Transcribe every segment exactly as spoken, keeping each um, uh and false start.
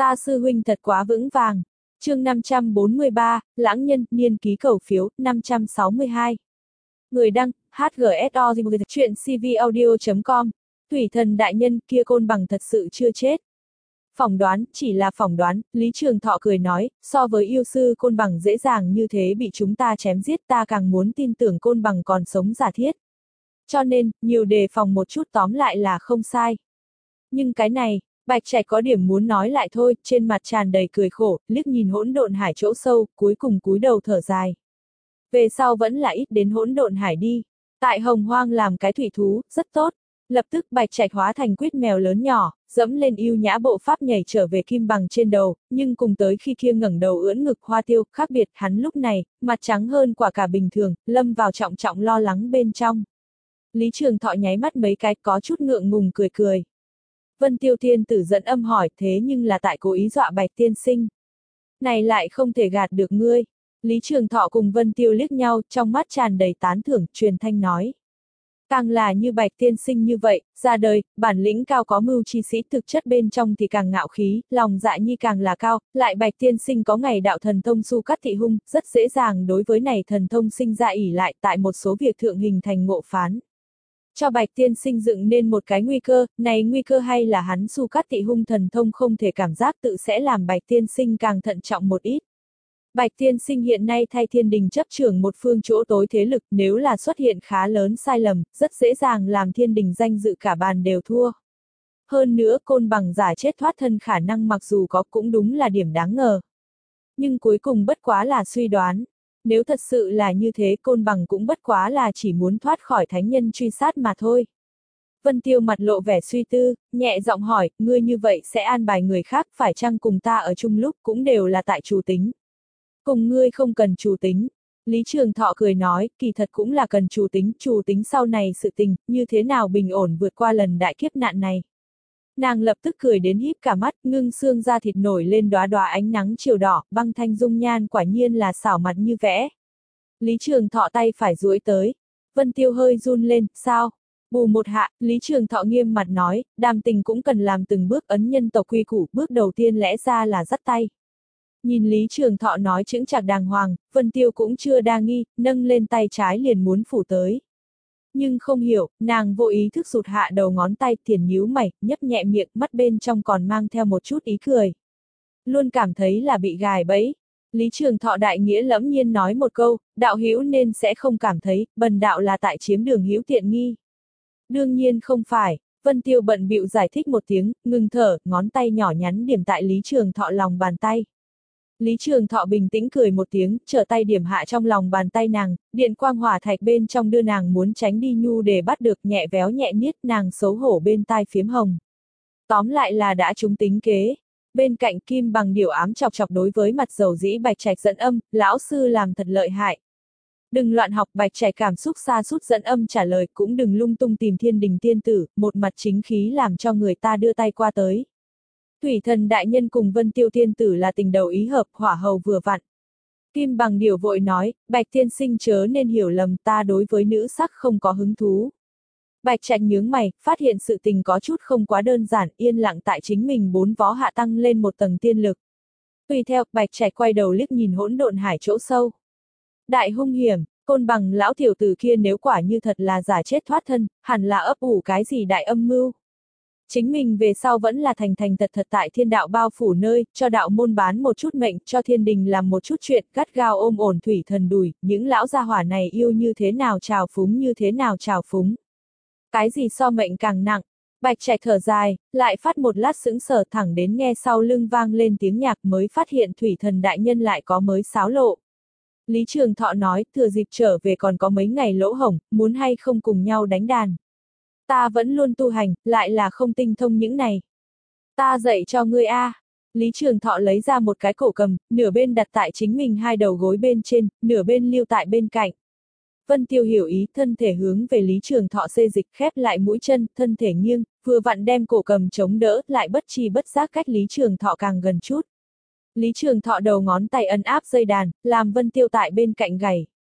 Ta sư huynh thật quá vững vàng. Chương năm trăm bốn mươi ba, Lãng Nhân, niên ký cầu phiếu, năm trăm sáu mươi hai. Người đăng, hát giê ét o, chuyện cvaudio chấm com. Thủy thần đại nhân kia Côn Bằng thật sự chưa chết. Phỏng đoán, chỉ là phỏng đoán, Lý Trường Thọ cười nói, so với yêu sư Côn Bằng dễ dàng như thế bị chúng ta chém giết, ta càng muốn tin tưởng Côn Bằng còn sống giả thiết. Cho nên, nhiều đề phòng một chút tóm lại là không sai. Nhưng cái này, Bạch Trạch có điểm muốn nói lại thôi, trên mặt tràn đầy cười khổ, liếc nhìn hỗn độn hải chỗ sâu, cuối cùng cúi đầu thở dài. Về sau vẫn là ít đến hỗn độn hải đi. Tại Hồng Hoang làm cái thủy thú, rất tốt. Lập tức Bạch Trạch hóa thành quyết mèo lớn nhỏ, dẫm lên yêu nhã bộ pháp nhảy trở về kim bằng trên đầu, nhưng cùng tới khi kia ngẩng đầu ưỡn ngực hoa tiêu, khác biệt hắn lúc này, mặt trắng hơn quả cả bình thường, lâm vào trọng trọng lo lắng bên trong. Lý Trường Thọ nháy mắt mấy cái có chút ngượng ngùng cười cười. Vân Tiêu Thiên Tử dẫn âm hỏi thế nhưng là tại cố ý dọa Bạch tiên sinh. Này lại không thể gạt được ngươi. Lý Trường Thọ cùng Vân Tiêu liếc nhau, trong mắt tràn đầy tán thưởng, truyền thanh nói. Càng là như Bạch tiên sinh như vậy, ra đời, bản lĩnh cao có mưu chi sĩ, thực chất bên trong thì càng ngạo khí, lòng dạ nhi càng là cao, lại Bạch tiên sinh có ngày đạo thần thông su cắt thị hung, rất dễ dàng đối với này thần thông sinh ra ỷ lại tại một số việc thượng hình thành ngộ phán. Cho Bạch tiên sinh dựng nên một cái nguy cơ, này nguy cơ hay là hắn su cắt thị hung thần thông không thể cảm giác tự sẽ làm Bạch tiên sinh càng thận trọng một ít. Bạch tiên sinh hiện nay thay thiên đình chấp trưởng một phương chỗ tối thế lực, nếu là xuất hiện khá lớn sai lầm, rất dễ dàng làm thiên đình danh dự cả bàn đều thua. Hơn nữa Côn Bằng giả chết thoát thân khả năng mặc dù có cũng đúng là điểm đáng ngờ. Nhưng cuối cùng bất quá là suy đoán. Nếu thật sự là như thế Côn Bằng cũng bất quá là chỉ muốn thoát khỏi thánh nhân truy sát mà thôi. Vân Tiêu mặt lộ vẻ suy tư, nhẹ giọng hỏi, ngươi như vậy sẽ an bài người khác phải chăng cùng ta ở chung lúc cũng đều là tại chủ tính. Cùng ngươi không cần chủ tính. Lý Trường Thọ cười nói, kỳ thật cũng là cần chủ tính, chủ tính sau này sự tình, như thế nào bình ổn vượt qua lần đại kiếp nạn này. Nàng lập tức cười đến híp cả mắt, ngưng xương da thịt nổi lên đóa đóa ánh nắng chiều đỏ, băng thanh dung nhan quả nhiên là xảo mặt như vẽ. Lý Trường Thọ tay phải duỗi tới. Vân Tiêu hơi run lên, sao? Bù một hạ, Lý Trường Thọ nghiêm mặt nói, đàm tình cũng cần làm từng bước ấn nhân tộc quy củ, bước đầu tiên lẽ ra là dắt tay. Nhìn Lý Trường Thọ nói chững chạc đàng hoàng, Vân Tiêu cũng chưa đa nghi, nâng lên tay trái liền muốn phủ tới. Nhưng không hiểu, nàng vô ý thức sụt hạ đầu ngón tay, thiền nhíu mày, nhấp nhẹ miệng, mắt bên trong còn mang theo một chút ý cười. Luôn cảm thấy là bị gài bẫy. Lý Trường Thọ đại nghĩa lẫm nhiên nói một câu, đạo hữu nên sẽ không cảm thấy, bần đạo là tại chiếm đường hữu tiện nghi. Đương nhiên không phải, Vân Tiêu bận bịu giải thích một tiếng, ngừng thở, ngón tay nhỏ nhắn điểm tại Lý Trường Thọ lòng bàn tay. Lý Trường Thọ bình tĩnh cười một tiếng, trở tay điểm hạ trong lòng bàn tay nàng, điện quang hỏa thạch bên trong đưa nàng muốn tránh đi nhu để bắt được, nhẹ véo nhẹ niết, nàng xấu hổ bên tai phiếm hồng. Tóm lại là đã trúng tính kế. Bên cạnh Kim Bằng điều ám chọc chọc đối với mặt dầu dĩ Bạch Trạch dẫn âm, lão sư làm thật lợi hại. Đừng loạn học, Bạch Trạch cảm xúc xa sút dẫn âm trả lời, cũng đừng lung tung tìm thiên đình tiên tử, một mặt chính khí làm cho người ta đưa tay qua tới. Thủy thần đại nhân cùng Vân Tiêu tiên tử là tình đầu ý hợp, hỏa hầu vừa vặn. Kim Bằng điều vội nói, Bạch tiên sinh chớ nên hiểu lầm, ta đối với nữ sắc không có hứng thú. Bạch Trạch nhướng mày, phát hiện sự tình có chút không quá đơn giản, yên lặng tại chính mình bốn vó hạ tăng lên một tầng tiên lực. Tùy theo, Bạch Trạch quay đầu liếc nhìn hỗn độn hải chỗ sâu. Đại hung hiểm, Côn Bằng lão tiểu tử kia nếu quả như thật là giả chết thoát thân, hẳn là ấp ủ cái gì đại âm mưu. Chính mình về sau vẫn là thành thành thật thật tại thiên đạo bao phủ nơi, cho đạo môn bán một chút mệnh, cho thiên đình làm một chút chuyện, gắt gao ôm ổn thủy thần đùi, những lão gia hỏa này yêu như thế nào trào phúng như thế nào trào phúng. Cái gì so mệnh càng nặng. Bạch Trạch thở dài, lại phát một lát sững sờ, thẳng đến nghe sau lưng vang lên tiếng nhạc mới phát hiện thủy thần đại nhân lại có mới xáo lộ. Lý Trường Thọ nói, thừa dịp trở về còn có mấy ngày lỗ hổng, muốn hay không cùng nhau đánh đàn. Ta vẫn luôn tu hành, lại là không tinh thông những này. Ta dạy cho ngươi a. À. Lý Trường Thọ lấy ra một cái cổ cầm, nửa bên đặt tại chính mình hai đầu gối bên trên, nửa bên lưu tại bên cạnh. Vân Tiêu hiểu ý, thân thể hướng về Lý Trường Thọ xê dịch, khép lại mũi chân, thân thể nghiêng, vừa vặn đem cổ cầm chống đỡ, lại bất chi bất giác cách Lý Trường Thọ càng gần chút. Lý Trường Thọ đầu ngón tay ấn áp dây đàn, làm Vân Tiêu tại bên cạnh gảy.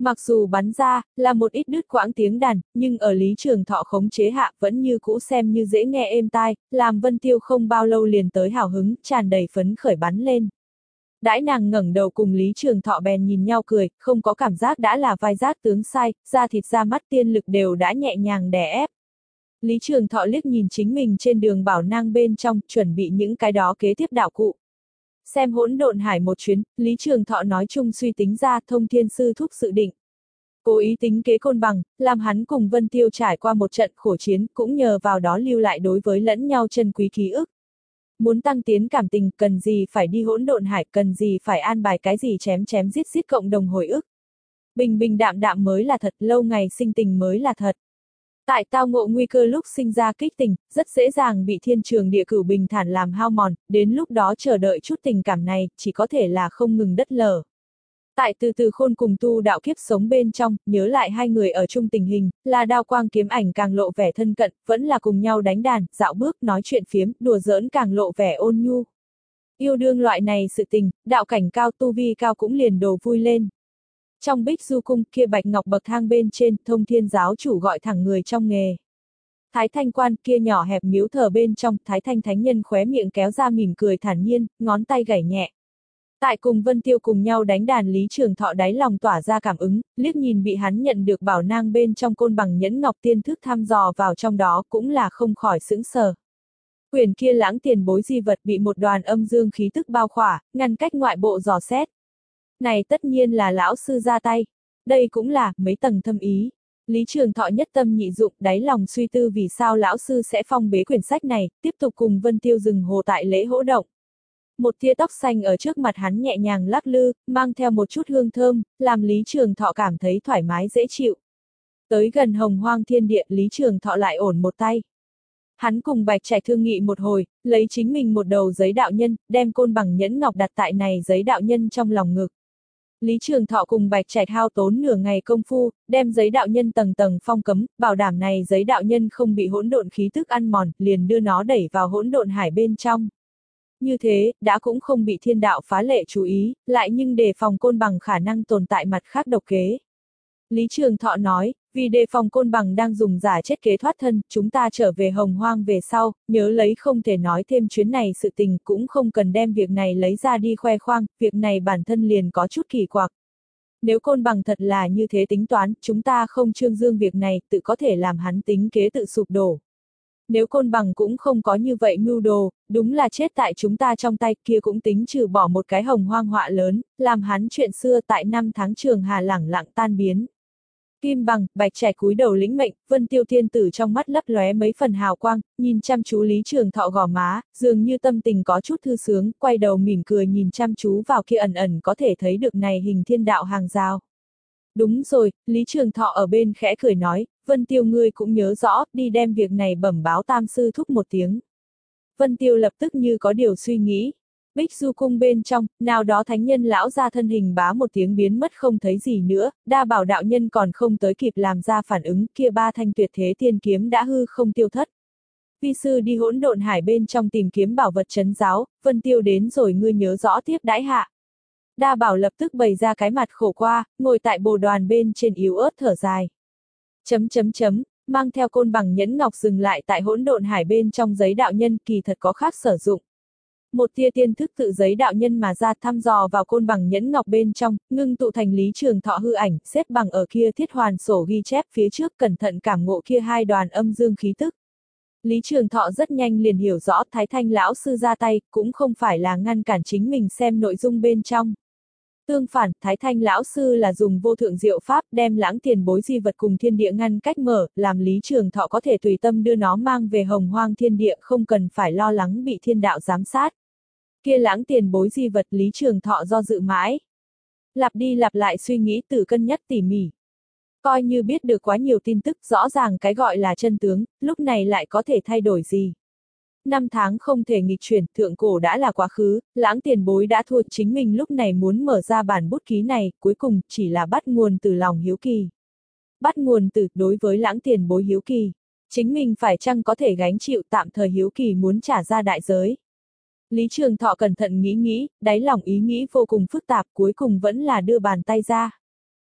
Mặc dù bắn ra, là một ít đứt quãng tiếng đàn, nhưng ở Lý Trường Thọ khống chế hạ vẫn như cũ xem như dễ nghe êm tai, làm Vân Tiêu không bao lâu liền tới hào hứng, tràn đầy phấn khởi bắn lên. Đãi nàng ngẩng đầu cùng Lý Trường Thọ bèn nhìn nhau cười, không có cảm giác đã là vai giác tướng sai, da thịt da mắt tiên lực đều đã nhẹ nhàng đè ép. Lý Trường Thọ liếc nhìn chính mình trên đường bảo nang bên trong, chuẩn bị những cái đó kế tiếp đạo cụ. Xem hỗn độn hải một chuyến, Lý Trường Thọ nói chung suy tính ra thông thiên sư thúc dự định. Cố ý tính kế côn bằng, làm hắn cùng Vân Tiêu trải qua một trận khổ chiến, cũng nhờ vào đó lưu lại đối với lẫn nhau chân quý ký ức. Muốn tăng tiến cảm tình, cần gì phải đi hỗn độn hải, cần gì phải an bài cái gì chém chém giết giết cộng đồng hồi ức. Bình bình đạm đạm mới là thật, lâu ngày sinh tình mới là thật. Tại tao ngộ nguy cơ lúc sinh ra kích tình, rất dễ dàng bị thiên trường địa cửu bình thản làm hao mòn, đến lúc đó chờ đợi chút tình cảm này, chỉ có thể là không ngừng đất lở. Tại từ từ khôn cùng tu đạo kiếp sống bên trong, nhớ lại hai người ở chung tình hình, là đao quang kiếm ảnh càng lộ vẻ thân cận, vẫn là cùng nhau đánh đàn, dạo bước, nói chuyện phiếm, đùa giỡn càng lộ vẻ ôn nhu. Yêu đương loại này sự tình, đạo cảnh cao tu vi cao cũng liền đồ vui lên. Trong Bích Du cung kia bạch ngọc bậc thang bên trên, Thông Thiên giáo chủ gọi thẳng người trong nghề. Thái Thanh quan kia nhỏ hẹp miếu thờ bên trong, Thái Thanh thánh nhân khóe miệng kéo ra mỉm cười thản nhiên, ngón tay gảy nhẹ. Tại cùng Vân Tiêu cùng nhau đánh đàn Lý Trường Thọ đáy lòng tỏa ra cảm ứng, liếc nhìn bị hắn nhận được bảo nang bên trong côn bằng nhẫn ngọc tiên thức thăm dò vào trong đó cũng là không khỏi sững sờ. Quyền kia lãng tiền bối di vật bị một đoàn âm dương khí tức bao khỏa, ngăn cách ngoại bộ dò xét. Này tất nhiên là lão sư ra tay. Đây cũng là mấy tầng thâm ý. Lý Trường Thọ nhất tâm nhị dụng, đáy lòng suy tư vì sao lão sư sẽ phong bế quyển sách này, tiếp tục cùng Vân Tiêu dừng hồ tại lễ hỗ động. Một tia tóc xanh ở trước mặt hắn nhẹ nhàng lắc lư, mang theo một chút hương thơm, làm Lý Trường Thọ cảm thấy thoải mái dễ chịu. Tới gần hồng hoang thiên địa, Lý Trường Thọ lại ổn một tay. Hắn cùng Bạch Trạch thương nghị một hồi, lấy chính mình một đầu giấy đạo nhân, đem côn bằng nhẫn ngọc đặt tại này giấy đạo nhân trong lòng ngực. Lý Trường Thọ cùng Bạch Trạch hao tốn nửa ngày công phu, đem giấy đạo nhân tầng tầng phong cấm, bảo đảm này giấy đạo nhân không bị hỗn độn khí tức ăn mòn, liền đưa nó đẩy vào hỗn độn hải bên trong. Như thế, đã cũng không bị thiên đạo phá lệ chú ý, lại nhưng đề phòng côn bằng khả năng tồn tại mặt khác độc kế. Lý Trường Thọ nói, vì đề phòng côn bằng đang dùng giả chết kế thoát thân, chúng ta trở về hồng hoang về sau, nhớ lấy không thể nói thêm chuyến này sự tình, cũng không cần đem việc này lấy ra đi khoe khoang, việc này bản thân liền có chút kỳ quặc. Nếu côn bằng thật là như thế tính toán, chúng ta không trương dương việc này, tự có thể làm hắn tính kế tự sụp đổ. Nếu côn bằng cũng không có như vậy mưu đồ, đúng là chết tại chúng ta trong tay, kia cũng tính trừ bỏ một cái hồng hoang họa lớn, làm hắn chuyện xưa tại năm tháng trường hà lẳng lặng tan biến. Kim bằng, Bạch Trạch cúi đầu lĩnh mệnh, Vân Tiêu thiên tử trong mắt lấp lóe mấy phần hào quang, nhìn chăm chú Lý Trường Thọ gò má, dường như tâm tình có chút thư sướng, quay đầu mỉm cười nhìn chăm chú vào kia ẩn ẩn có thể thấy được này hình thiên đạo hàng rào. Đúng rồi, Lý Trường Thọ ở bên khẽ cười nói, Vân Tiêu ngươi cũng nhớ rõ, đi đem việc này bẩm báo tam sư thúc một tiếng. Vân Tiêu lập tức như có điều suy nghĩ. Bích Du cung bên trong, nào đó thánh nhân lão ra thân hình bá một tiếng biến mất không thấy gì nữa, đa bảo đạo nhân còn không tới kịp làm ra phản ứng, kia ba thanh tuyệt thế tiên kiếm đã hư không tiêu thất. Vi sư đi hỗn độn hải bên trong tìm kiếm bảo vật trấn giáo, Vân Tiêu đến rồi ngươi nhớ rõ tiếp đãi hạ. Đa bảo lập tức bày ra cái mặt khổ qua, ngồi tại bồ đoàn bên trên yếu ớt thở dài. Chấm chấm chấm, mang theo côn bằng nhẫn ngọc dừng lại tại hỗn độn hải bên trong giấy đạo nhân kỳ thật có khác sử dụng. Một tia tiên thức tự giấy đạo nhân mà ra thăm dò vào côn bằng nhẫn ngọc bên trong, ngưng tụ thành Lý Trường Thọ hư ảnh, xếp bằng ở kia thiết hoàn sổ ghi chép phía trước cẩn thận cảm ngộ kia hai đoàn âm dương khí tức. Lý Trường Thọ rất nhanh liền hiểu rõ Thái Thanh lão sư ra tay, cũng không phải là ngăn cản chính mình xem nội dung bên trong. Tương phản, Thái Thanh lão sư là dùng vô thượng diệu pháp đem lãng tiền bối di vật cùng thiên địa ngăn cách mở, làm Lý Trường Thọ có thể tùy tâm đưa nó mang về hồng hoang thiên địa không cần phải lo lắng bị thiên đạo giám sát. Kia lãng tiền bối di vật Lý Trường Thọ do dự mãi. Lặp đi lặp lại suy nghĩ từ cân nhắc tỉ mỉ. Coi như biết được quá nhiều tin tức rõ ràng cái gọi là chân tướng, lúc này lại có thể thay đổi gì. Năm tháng không thể nghịch chuyển, thượng cổ đã là quá khứ, lãng tiền bối đã thua chính mình lúc này muốn mở ra bản bút ký này, cuối cùng chỉ là bắt nguồn từ lòng hiếu kỳ. Bắt nguồn từ đối với lãng tiền bối hiếu kỳ. Chính mình phải chăng có thể gánh chịu tạm thời hiếu kỳ muốn trả ra đại giới. Lý Trường Thọ cẩn thận nghĩ nghĩ, đáy lòng ý nghĩ vô cùng phức tạp cuối cùng vẫn là đưa bàn tay ra.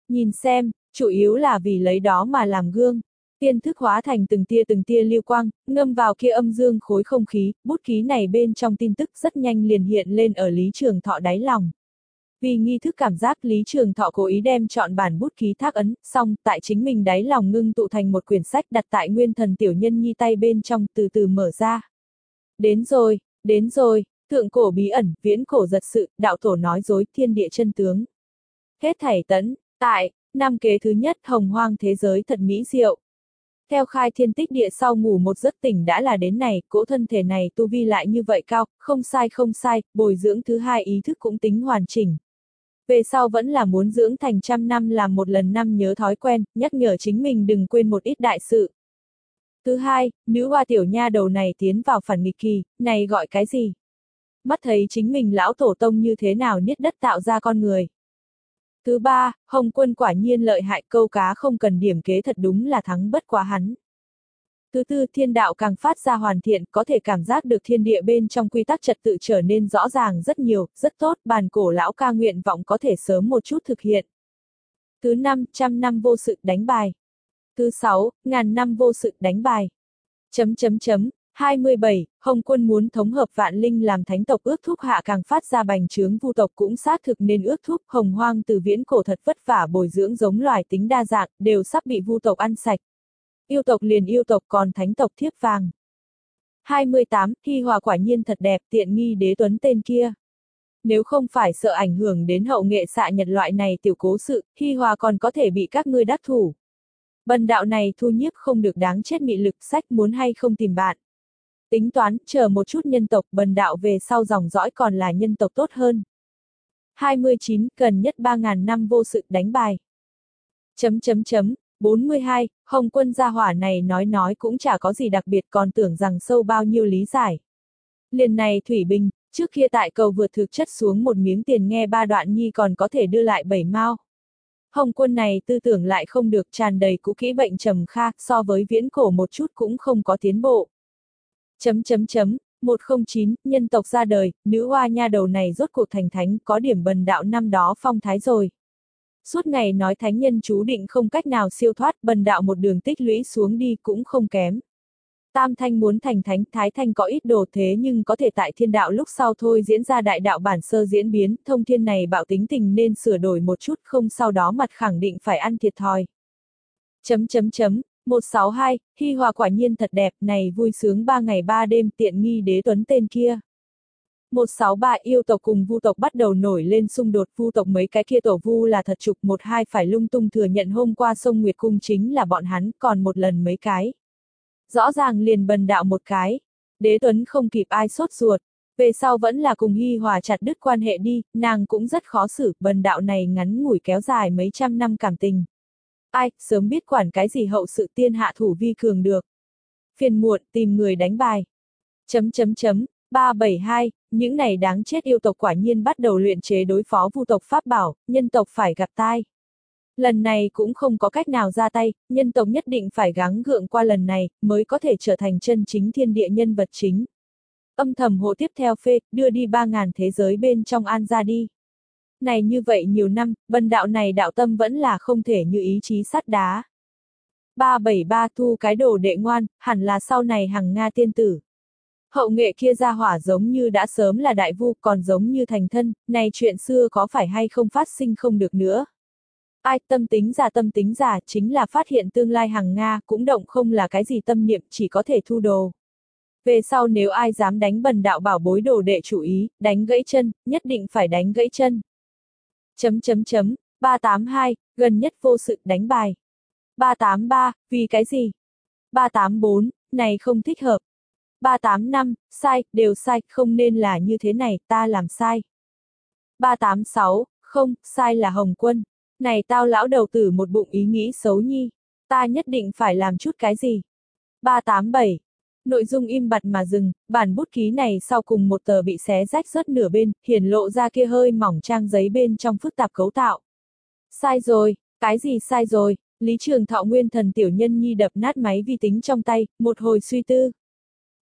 Nhìn xem, chủ yếu là vì lấy đó mà làm gương. Tiên thức hóa thành từng tia từng tia lưu quang, ngâm vào kia âm dương khối không khí, bút ký này bên trong tin tức rất nhanh liền hiện lên ở Lý Trường Thọ đáy lòng. Vì nghi thức cảm giác Lý Trường Thọ cố ý đem chọn bản bút ký thác ấn, xong tại chính mình đáy lòng ngưng tụ thành một quyển sách đặt tại Nguyên Thần Tiểu Nhân Nhi tay bên trong từ từ mở ra. Đến rồi, đến rồi, thượng cổ bí ẩn, viễn cổ giật sự, đạo tổ nói dối, thiên địa chân tướng. Hết thảy tấn, tại, năm kế thứ nhất hồng hoang thế giới thật mỹ diệu. Theo khai thiên tích địa sau ngủ một giấc tỉnh đã là đến này, cỗ thân thể này tu vi lại như vậy cao, không sai không sai, bồi dưỡng thứ hai ý thức cũng tính hoàn chỉnh. Về sau vẫn là muốn dưỡng thành trăm năm làm một lần năm nhớ thói quen, nhắc nhở chính mình đừng quên một ít đại sự. Thứ hai, nữ hoa tiểu nha đầu này tiến vào phản nghịch kỳ, này gọi cái gì? Mắt thấy chính mình lão tổ tông như thế nào niết đất tạo ra con người. Thứ ba, Hồng Quân quả nhiên lợi hại, câu cá không cần điểm kế thật đúng là thắng bất quá hắn. Thứ tư, thiên đạo càng phát ra hoàn thiện, có thể cảm giác được thiên địa bên trong quy tắc trật tự trở nên rõ ràng rất nhiều, rất tốt, bàn cổ lão ca nguyện vọng có thể sớm một chút thực hiện. Thứ năm, trăm năm vô sự đánh bài. Thứ sáu, ngàn năm vô sự đánh bài. Chấm chấm chấm. hai mươi bảy, Hồng Quân muốn thống hợp vạn linh làm thánh tộc ước thúc hạ càng phát ra bành trướng vu tộc cũng xác thực nên ước thúc, hồng hoang từ viễn cổ thật vất vả bồi dưỡng giống loài tính đa dạng, đều sắp bị vu tộc ăn sạch. Yêu tộc liền yêu tộc còn thánh tộc thiếp vàng. hai mươi tám, Hi Hòa quả nhiên thật đẹp, tiện nghi đế tuấn tên kia. Nếu không phải sợ ảnh hưởng đến hậu nghệ xạ nhật loại này tiểu cố sự, Hi Hòa còn có thể bị các ngươi đắc thủ. Bần đạo này thu nhiếp không được đáng chết mị lực, sách muốn hay không tìm bạn. Tính toán, chờ một chút nhân tộc, bần đạo về sau dòng dõi còn là nhân tộc tốt hơn. hai mươi chín, cần nhất ba ngàn năm vô sự đánh bài. Chấm chấm chấm, bốn mươi hai, Hồng Quân gia hỏa này nói nói cũng chả có gì đặc biệt còn tưởng rằng sâu bao nhiêu lý giải. Liền này Thủy Bình, trước kia tại cầu vượt thực chất xuống một miếng tiền nghe ba đoạn nhi còn có thể đưa lại bảy mao. Hồng Quân này tư tưởng lại không được, tràn đầy cũ kỹ bệnh trầm kha, so với viễn cổ một chút cũng không có tiến bộ. Chấm chấm chấm, một không chín, nhân tộc ra đời, nữ hoa nha đầu này rốt cuộc thành thánh, có điểm bần đạo năm đó phong thái rồi. Suốt ngày nói thánh nhân chú định không cách nào siêu thoát, bần đạo một đường tích lũy xuống đi cũng không kém. Tam Thanh muốn thành thánh, Thái Thanh có ít đồ thế nhưng có thể tại thiên đạo lúc sau thôi diễn ra đại đạo bản sơ diễn biến, thông thiên này bạo tính tình nên sửa đổi một chút, không sau đó mặt khẳng định phải ăn thiệt thòi. Chấm chấm chấm, một sáu hai, Hi Hòa quả nhiên thật đẹp, này vui sướng ba ngày ba đêm, tiện nghi đế tuấn tên kia. một sáu ba, yêu tộc cùng vu tộc bắt đầu nổi lên xung đột, vu tộc mấy cái kia tổ vu là thật trục, một hai phải lung tung thừa nhận hôm qua sông Nguyệt Cung chính là bọn hắn, còn một lần mấy cái. Rõ ràng liền bần đạo một cái, đế tuấn không kịp ai sốt ruột, về sau vẫn là cùng Hi Hòa chặt đứt quan hệ đi, nàng cũng rất khó xử, bần đạo này ngắn ngủi kéo dài mấy trăm năm cảm tình. Ai, sớm biết quản cái gì hậu sự tiên hạ thủ vi cường được. Phiền muộn, tìm người đánh bài. Chấm chấm chấm, ba bảy hai, những này đáng chết yêu tộc quả nhiên bắt đầu luyện chế đối phó vu tộc pháp bảo, nhân tộc phải gặp tai. Lần này cũng không có cách nào ra tay, nhân tộc nhất định phải gắng gượng qua lần này, mới có thể trở thành chân chính thiên địa nhân vật chính. Âm thầm hộ tiếp theo phê, đưa đi ba ngàn thế giới bên trong an ra đi. Này như vậy nhiều năm, bần đạo này đạo tâm vẫn là không thể như ý chí sắt đá. ba bảy ba thu cái đồ đệ ngoan, hẳn là sau này hằng Nga tiên tử. Hậu nghệ kia ra hỏa giống như đã sớm là đại vu, còn giống như thành thân, này chuyện xưa có phải hay không phát sinh không được nữa. Ai tâm tính giả tâm tính giả chính là phát hiện tương lai hằng Nga, cũng động không là cái gì tâm niệm, chỉ có thể thu đồ. Về sau nếu ai dám đánh bần đạo bảo bối đồ đệ chủ ý, đánh gãy chân, nhất định phải đánh gãy chân. Chấm chấm chấm, ba tám hai, gần nhất vô sự đánh bài. ba tám ba, vì cái gì? ba tám bốn, này không thích hợp. ba tám năm, sai, đều sai, không nên là như thế này, ta làm sai. ba tám sáu, không, sai là Hồng Quân. Này tao lão đầu tử một bụng ý nghĩ xấu nhi, ta nhất định phải làm chút cái gì. ba tám bảy, nội dung im bặt mà dừng, bản bút ký này sau cùng một tờ bị xé rách rớt nửa bên, hiển lộ ra kia hơi mỏng trang giấy bên trong phức tạp cấu tạo. Sai rồi, cái gì sai rồi, Lý Trường Thọ Nguyên Thần tiểu nhân nhi đập nát máy vi tính trong tay, một hồi suy tư.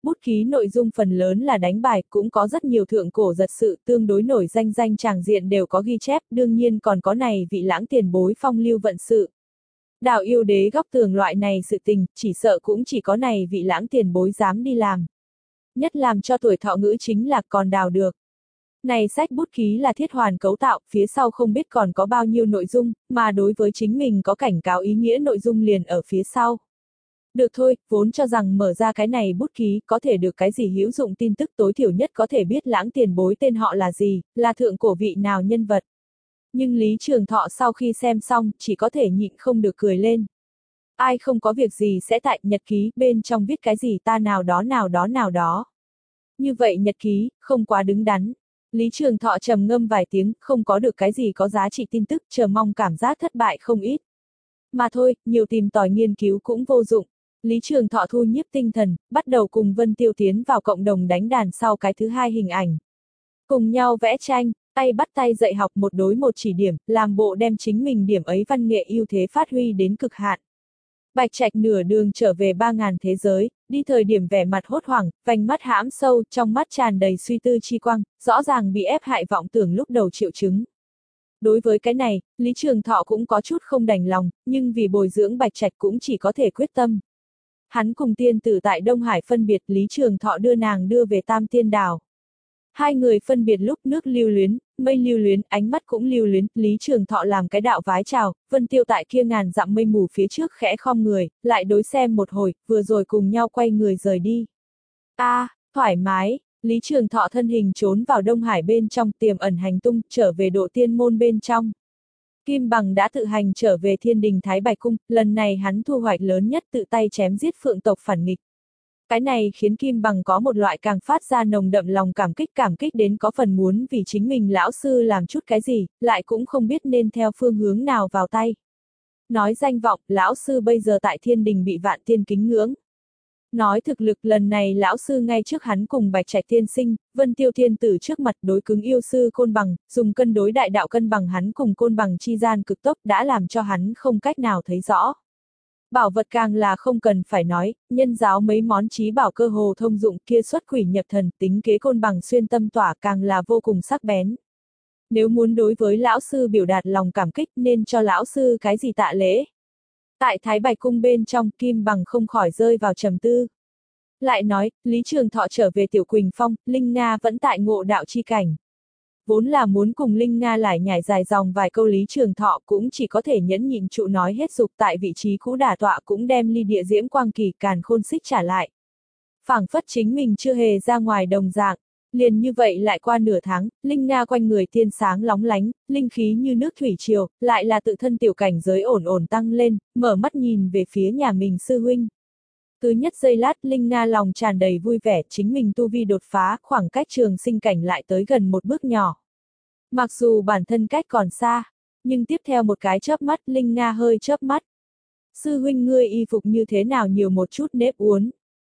Bút ký nội dung phần lớn là đánh bài, cũng có rất nhiều thượng cổ giật sự tương đối nổi danh danh tràng diện đều có ghi chép, đương nhiên còn có này vị lãng tiền bối phong lưu vận sự. Đào yêu đế góc tường loại này sự tình, chỉ sợ cũng chỉ có này vị lãng tiền bối dám đi làm. Nhất làm cho tuổi thọ ngữ chính là còn đào được. Này sách bút ký là thiết hoàn cấu tạo, phía sau không biết còn có bao nhiêu nội dung, mà đối với chính mình có cảnh cáo ý nghĩa nội dung liền ở phía sau. Được thôi, vốn cho rằng mở ra cái này bút ký có thể được cái gì hữu dụng tin tức tối thiểu nhất có thể biết lãng tiền bối tên họ là gì, là thượng cổ vị nào nhân vật. Nhưng Lý Trường Thọ sau khi xem xong, chỉ có thể nhịn không được cười lên. Ai không có việc gì sẽ tại nhật ký bên trong viết cái gì ta nào đó nào đó nào đó. Như vậy nhật ký, không quá đứng đắn. Lý Trường Thọ trầm ngâm vài tiếng, không có được cái gì có giá trị tin tức, chờ mong cảm giác thất bại không ít. Mà thôi, nhiều tìm tòi nghiên cứu cũng vô dụng. Lý Trường Thọ thu nhiếp tinh thần, bắt đầu cùng Vân Tiêu tiến vào cộng đồng đánh đàn sau cái thứ hai hình ảnh. Cùng nhau vẽ tranh, tay bắt tay dạy học một đối một chỉ điểm, làm bộ đem chính mình điểm ấy văn nghệ ưu thế phát huy đến cực hạn. Bạch Trạch nửa đường trở về ba ngàn thế giới, đi thời điểm vẻ mặt hốt hoảng, vành mắt hãm sâu, trong mắt tràn đầy suy tư chi quang, rõ ràng bị ép hại vọng tưởng lúc đầu triệu chứng. Đối với cái này, Lý Trường Thọ cũng có chút không đành lòng, nhưng vì bồi dưỡng Bạch Trạch cũng chỉ có thể quyết tâm. Hắn cùng tiên tử tại Đông Hải phân biệt, Lý Trường Thọ đưa nàng đưa về Tam Tiên Đảo. Hai người phân biệt lúc nước lưu luyến, mây lưu luyến, ánh mắt cũng lưu luyến, Lý Trường Thọ làm cái đạo vái chào, Vân Tiêu tại kia ngàn dặm mây mù phía trước khẽ khom người, lại đối xem một hồi, vừa rồi cùng nhau quay người rời đi. A, à, thoải mái, Lý Trường Thọ thân hình trốn vào Đông Hải bên trong tiềm ẩn hành tung, trở về độ tiên môn bên trong. Kim Bằng đã tự hành trở về Thiên Đình Thái Bạch Cung, lần này hắn thu hoạch lớn nhất tự tay chém giết phượng tộc phản nghịch. Cái này khiến Kim Bằng có một loại càng phát ra nồng đậm lòng cảm kích cảm kích đến có phần muốn vì chính mình lão sư làm chút cái gì, lại cũng không biết nên theo phương hướng nào vào tay. Nói danh vọng, lão sư bây giờ tại Thiên Đình bị vạn tiên kính ngưỡng. Nói thực lực lần này lão sư ngay trước hắn cùng Bạch Trạch tiên sinh, Vân Tiêu thiên tử trước mặt đối cứng yêu sư Côn Bằng, dùng cân đối đại đạo cân bằng hắn cùng Côn Bằng chi gian cực tốc đã làm cho hắn không cách nào thấy rõ. Bảo vật càng là không cần phải nói, nhân giáo mấy món trí bảo cơ hồ thông dụng kia xuất quỷ nhập thần, tính kế Côn Bằng xuyên tâm tỏa càng là vô cùng sắc bén. Nếu muốn đối với lão sư biểu đạt lòng cảm kích nên cho lão sư cái gì tạ lễ. Tại Thái Bạch Cung bên trong, Kim Bằng không khỏi rơi vào trầm tư. Lại nói, Lý Trường Thọ trở về Tiểu Quỳnh Phong, Linh Nga vẫn tại ngộ đạo chi cảnh. Vốn là muốn cùng Linh Nga lại nhảy dài dòng vài câu, Lý Trường Thọ cũng chỉ có thể nhẫn nhịn trụ nói hết dục, tại vị trí cũ đả tọa cũng đem ly địa diễm quang kỳ càn khôn xích trả lại. Phảng phất chính mình chưa hề ra ngoài đồng dạng. Liền như vậy lại qua nửa tháng, Linh Nga quanh người tiên sáng lóng lánh, linh khí như nước thủy triều, lại là tự thân tiểu cảnh giới ổn ổn tăng lên, mở mắt nhìn về phía nhà mình sư huynh. Cứ nhất giây lát, Linh Nga lòng tràn đầy vui vẻ, chính mình tu vi đột phá, khoảng cách trường sinh cảnh lại tới gần một bước nhỏ. Mặc dù bản thân cách còn xa, nhưng tiếp theo một cái chớp mắt, Linh Nga hơi chớp mắt. Sư huynh ngươi y phục như thế nào nhiều một chút nếp uốn.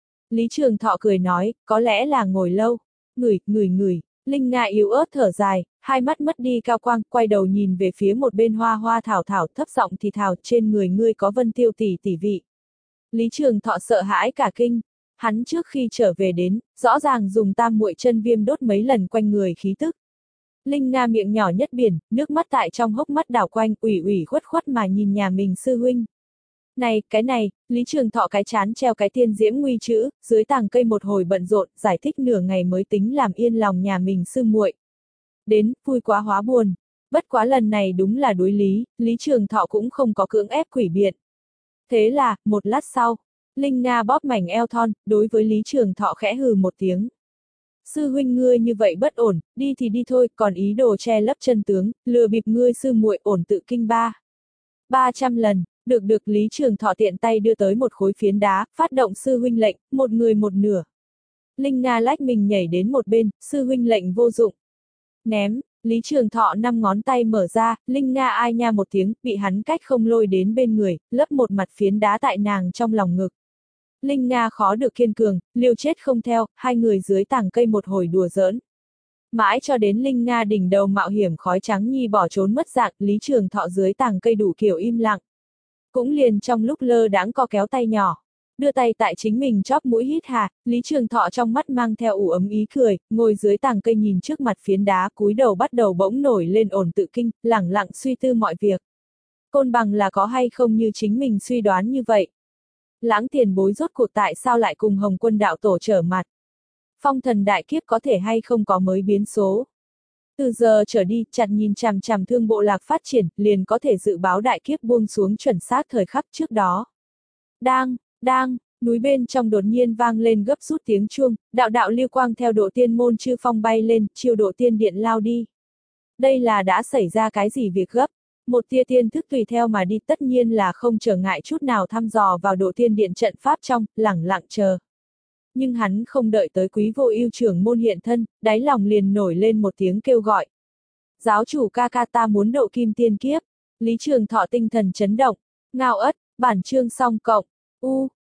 Lý Trường Thọ cười nói, có lẽ là ngồi lâu. Ngửi, ngửi ngửi, Linh Nga yếu ớt thở dài, hai mắt mất đi cao quang, quay đầu nhìn về phía một bên Hoa Hoa thảo thảo, thấp giọng thì thào, trên người ngươi có Vân Tiêu tỷ tỷ vị. Lý Trường Thọ sợ hãi cả kinh, hắn trước khi trở về đến, rõ ràng dùng tam muội chân viêm đốt mấy lần quanh người khí tức. Linh Nga miệng nhỏ nhất biển, nước mắt tại trong hốc mắt đảo quanh, ủy ủy khuất khuất mà nhìn nhà mình sư huynh. Này, cái này, Lý Trường Thọ cái chán treo cái tiên diễm nguy chữ, dưới tàng cây một hồi bận rộn, giải thích nửa ngày mới tính làm yên lòng nhà mình sư muội. Đến, vui quá hóa buồn. Bất quá lần này đúng là đối lý, Lý Trường Thọ cũng không có cưỡng ép quỷ biện. Thế là, một lát sau, Linh Nga bóp mảnh eo thon, đối với Lý Trường Thọ khẽ hừ một tiếng. Sư huynh ngươi như vậy bất ổn, đi thì đi thôi, còn ý đồ che lấp chân tướng, lừa bịp ngươi sư muội ổn tự kinh ba. ba trăm lần. Được được Lý Trường Thọ tiện tay đưa tới một khối phiến đá, phát động sư huynh lệnh, một người một nửa. Linh Nga lách mình nhảy đến một bên, sư huynh lệnh vô dụng. Ném, Lý Trường Thọ năm ngón tay mở ra, Linh Nga ai nha một tiếng, bị hắn cách không lôi đến bên người, lấp một mặt phiến đá tại nàng trong lòng ngực. Linh Nga khó được kiên cường, liều chết không theo, hai người dưới tàng cây một hồi đùa giỡn. Mãi cho đến Linh Nga đỉnh đầu mạo hiểm khói trắng nhi bỏ trốn mất dạng, Lý Trường Thọ dưới tàng cây đủ kiểu im lặng. Cũng liền trong lúc lơ đãng co kéo tay nhỏ. Đưa tay tại chính mình chóp mũi hít hà, Lý Trường Thọ trong mắt mang theo ủ ấm ý cười, ngồi dưới tàng cây nhìn trước mặt phiến đá cúi đầu bắt đầu bỗng nổi lên ổn tự kinh, lẳng lặng suy tư mọi việc. Côn bằng là có hay không như chính mình suy đoán như vậy? Lãng tiền bối rốt cuộc tại sao lại cùng Hồng Quân đạo tổ trở mặt? Phong thần đại kiếp có thể hay không có mới biến số? Từ giờ trở đi, chặt nhìn chằm chằm thương bộ lạc phát triển, liền có thể dự báo đại kiếp buông xuống chuẩn xác thời khắc trước đó. Đang, đang, núi bên trong đột nhiên vang lên gấp rút tiếng chuông, đạo đạo lưu quang theo độ tiên môn chư phong bay lên, chiêu độ tiên điện lao đi. Đây là đã xảy ra cái gì việc gấp? Một tia tiên thức tùy theo mà đi tất nhiên là không trở ngại chút nào thăm dò vào độ tiên điện trận pháp trong, lẳng lặng chờ. Nhưng hắn không đợi tới quý vô ưu trưởng môn hiện thân, đáy lòng liền nổi lên một tiếng kêu gọi. Giáo chủ ca ca ta muốn độ kim tiên kiếp. Lý Trường Thọ tinh thần chấn động. Ngao ất, bản chương song cộng. U,